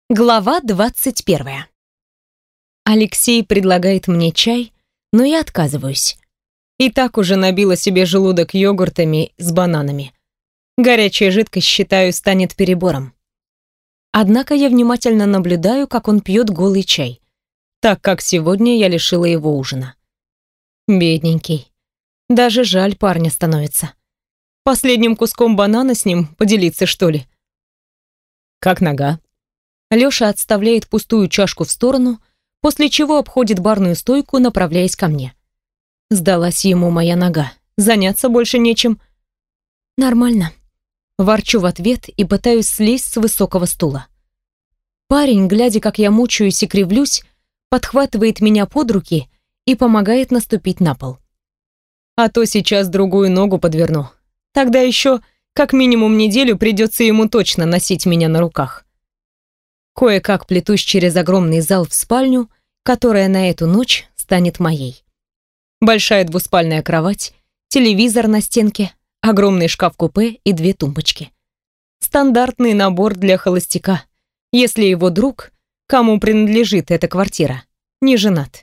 Глава 21. Алексей предлагает мне чай, но я отказываюсь. И так уже набила себе желудок йогуртами с бананами. Горячая жидкость, считаю, станет перебором. Однако я внимательно наблюдаю, как он пьет голый чай, так как сегодня я лишила его ужина. Бедненький. Даже жаль парня становится. Последним куском банана с ним поделиться, что ли? «Как нога?» Лёша отставляет пустую чашку в сторону, после чего обходит барную стойку, направляясь ко мне. Сдалась ему моя нога. Заняться больше нечем. Нормально. Ворчу в ответ и пытаюсь слезть с высокого стула. Парень, глядя, как я мучаюсь и кривлюсь, подхватывает меня под руки и помогает наступить на пол. А то сейчас другую ногу подверну. Тогда еще как минимум неделю придется ему точно носить меня на руках. Кое-как плетусь через огромный зал в спальню, которая на эту ночь станет моей. Большая двуспальная кровать, телевизор на стенке, огромный шкаф-купе и 2 тумбочки. Стандартный набор для холостяка, если его друг, кому принадлежит эта квартира, не женат.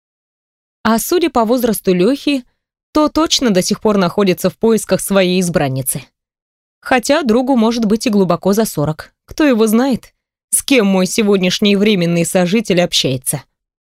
А судя по возрасту Лёхи, то точно до сих пор находится в поисках своей избранницы. Хотя другу может быть и глубоко за 40. Кто его знает, с кем мой сегодняшний временный сожитель общается.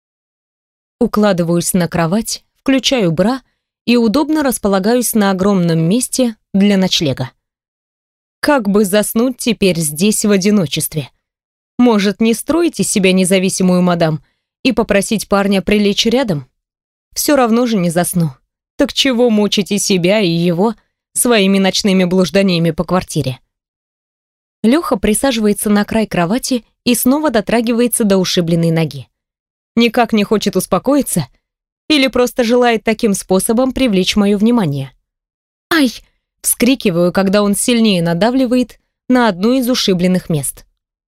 Укладываюсь на кровать, включаю бра и удобно располагаюсь на огромном месте для ночлега. Как бы заснуть теперь здесь в одиночестве? Может, не строить из себя независимую мадам и попросить парня прилечь рядом? Все равно же не засну. Так чего мучить и себя, и его своими ночными блужданиями по квартире? Лёха присаживается на край кровати и снова дотрагивается до ушибленной ноги. Никак не хочет успокоиться или просто желает таким способом привлечь мое внимание. «Ай!» — вскрикиваю, когда он сильнее надавливает на одно из ушибленных мест.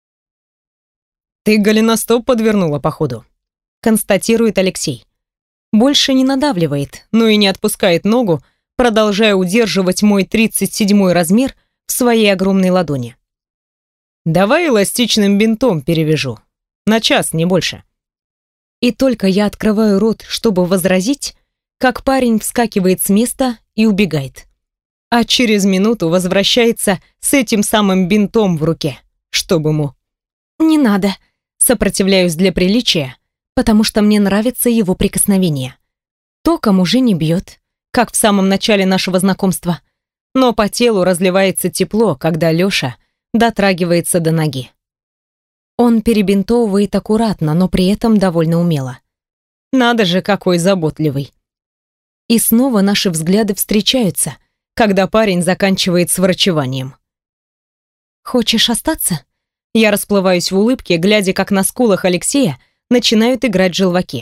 «Ты голеностоп подвернула, походу», — констатирует Алексей. Больше не надавливает, но и не отпускает ногу, продолжая удерживать мой 37-й размер в своей огромной ладони. «Давай эластичным бинтом перевяжу. На час, не больше». И только я открываю рот, чтобы возразить, как парень вскакивает с места и убегает. А через минуту возвращается с этим самым бинтом в руке, чтобы ему... «Не надо», сопротивляюсь для приличия, потому что мне нравится его прикосновение. Током уже не бьет, как в самом начале нашего знакомства, но по телу разливается тепло, когда Лёша дотрагивается до ноги. Он перебинтовывает аккуратно, но при этом довольно умело. Надо же, какой заботливый. И снова наши взгляды встречаются, когда парень заканчивает с врачеванием. «Хочешь остаться?» Я расплываюсь в улыбке, глядя, как на скулах Алексея начинают играть желваки.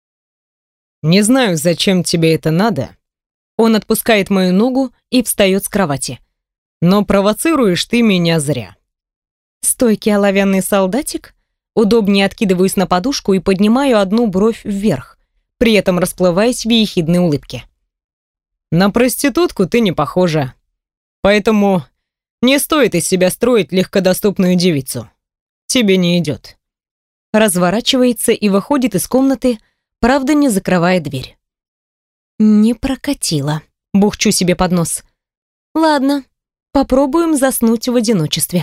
«Не знаю, зачем тебе это надо». Он отпускает мою ногу и встает с кровати. «Но провоцируешь ты меня зря». Стойкий оловянный солдатик? Удобнее откидываюсь на подушку и поднимаю одну бровь вверх, при этом расплываясь в ехидной улыбке. «На проститутку ты не похожа. Поэтому не стоит из себя строить легкодоступную девицу. Тебе не идет». Разворачивается и выходит из комнаты, правда, не закрывая дверь. «Не прокатило», — бухчу себе под нос. «Ладно, попробуем заснуть в одиночестве».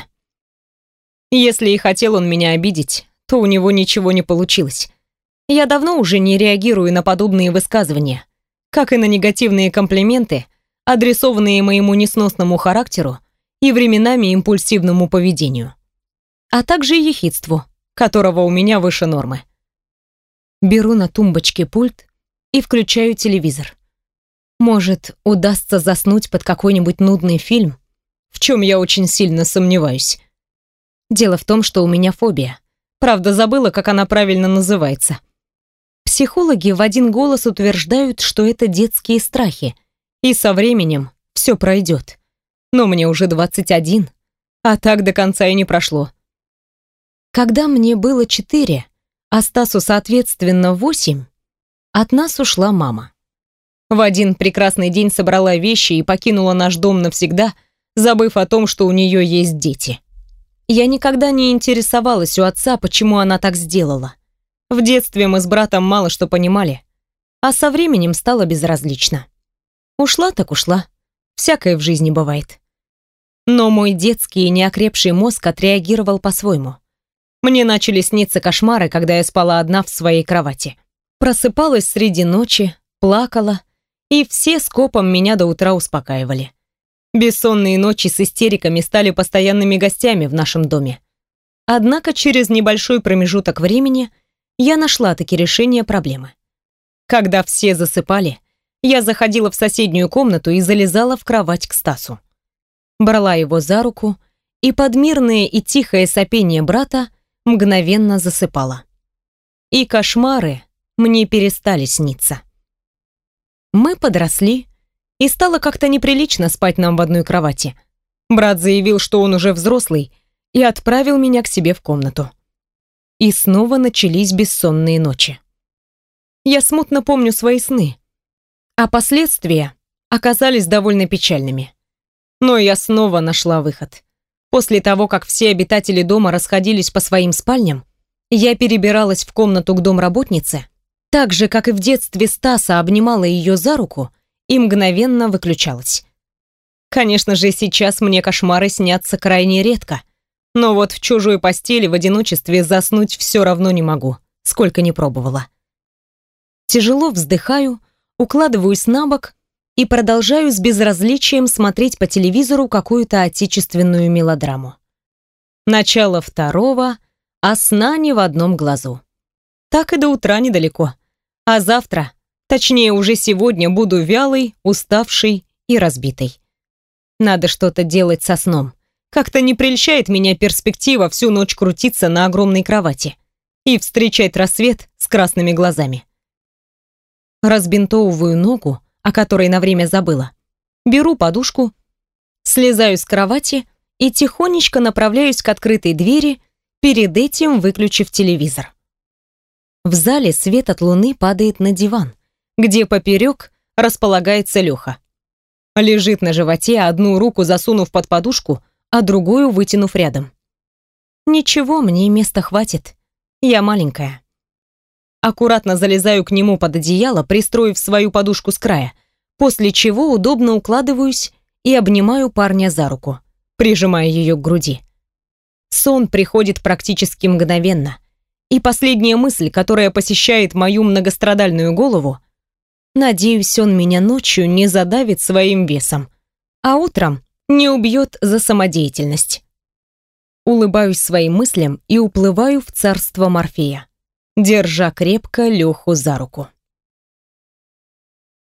Если и хотел он меня обидеть, то у него ничего не получилось. Я давно уже не реагирую на подобные высказывания, как и на негативные комплименты, адресованные моему несносному характеру и временами импульсивному поведению, а также ехидству, которого у меня выше нормы. Беру на тумбочке пульт и включаю телевизор. Может, удастся заснуть под какой-нибудь нудный фильм, в чем я очень сильно сомневаюсь. Дело в том, что у меня фобия. Правда, забыла, как она правильно называется. Психологи в один голос утверждают, что это детские страхи, и со временем все пройдет. Но мне уже 21, а так до конца и не прошло. Когда мне было 4, а Стасу, соответственно, 8, от нас ушла мама. В один прекрасный день собрала вещи и покинула наш дом навсегда, забыв о том, что у нее есть дети. Я никогда не интересовалась у отца, почему она так сделала. В детстве мы с братом мало что понимали, а со временем стало безразлично. Ушла так ушла. Всякое в жизни бывает. Но мой детский и неокрепший мозг отреагировал по-своему. Мне начали сниться кошмары, когда я спала одна в своей кровати. Просыпалась среди ночи, плакала, и все скопом меня до утра успокаивали. Бессонные ночи с истериками стали постоянными гостями в нашем доме. Однако через небольшой промежуток времени я нашла таки решение проблемы. Когда все засыпали, я заходила в соседнюю комнату и залезала в кровать к Стасу. Брала его за руку и под мирное и тихое сопение брата мгновенно засыпала. И кошмары мне перестали сниться. Мы подросли, и стало как-то неприлично спать нам в одной кровати. Брат заявил, что он уже взрослый, и отправил меня к себе в комнату. И снова начались бессонные ночи. Я смутно помню свои сны, а последствия оказались довольно печальными. Но я снова нашла выход. После того, как все обитатели дома расходились по своим спальням, я перебиралась в комнату к домработнице, так же, как и в детстве Стаса обнимала ее за руку и мгновенно выключалась. Конечно же, сейчас мне кошмары снятся крайне редко, но вот в чужой постели в одиночестве заснуть все равно не могу, сколько ни пробовала. Тяжело вздыхаю, укладываюсь на бок и продолжаю с безразличием смотреть по телевизору какую-то отечественную мелодраму. Начало второго, а сна не в одном глазу. Так и до утра недалеко. А завтра, точнее уже сегодня, буду вялой, уставшей и разбитой. Надо что-то делать со сном. Как-то не прельщает меня перспектива всю ночь крутиться на огромной кровати и встречать рассвет с красными глазами. Разбинтовываю ногу, о которой на время забыла. Беру подушку, слезаю с кровати и тихонечко направляюсь к открытой двери, перед этим выключив телевизор. В зале свет от луны падает на диван, где поперек располагается Леха. Лежит на животе, одну руку засунув под подушку, а другую вытянув рядом. Ничего, мне места хватит. Я маленькая. Аккуратно залезаю к нему под одеяло, пристроив свою подушку с края, после чего удобно укладываюсь и обнимаю парня за руку, прижимая ее к груди. Сон приходит практически мгновенно, и последняя мысль, которая посещает мою многострадальную голову: надеюсь, он меня ночью не задавит своим весом, а утром не убьет за самодеятельность. Улыбаюсь своим мыслям и уплываю в царство Морфея, держа крепко Леху за руку.